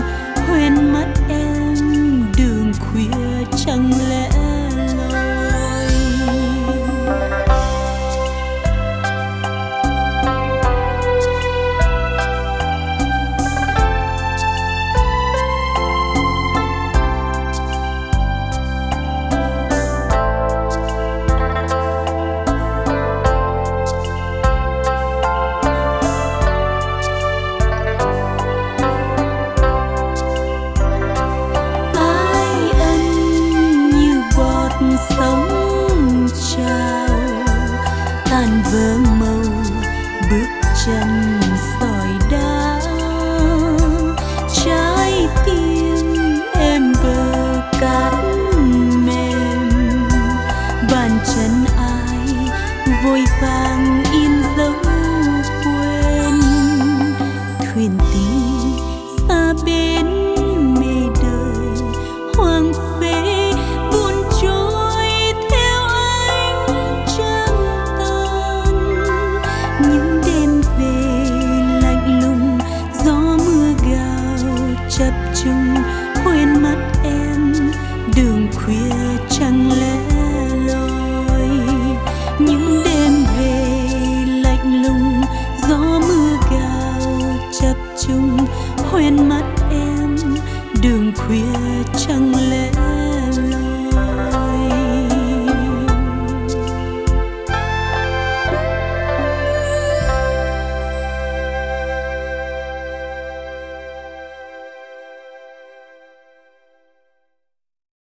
quên mất em đường khuya chẳng lẽ loi. Sống trao tàn vỡ màu bước chân sỏi đá, trái tim em bờ cát mềm, bàn chân ai vội vàng in dấu quên. Thuyền tình xa bên mê đời hoang phế buồn trôi theo ánh trăng tan. Những đêm về lạnh lùng gió mưa gào chập trùng quên mất em đường khuya chẳng lẽ loi. Những đêm về lạnh lùng gió mưa gào chập trùng quên mất em đường khuya chẳng lẽ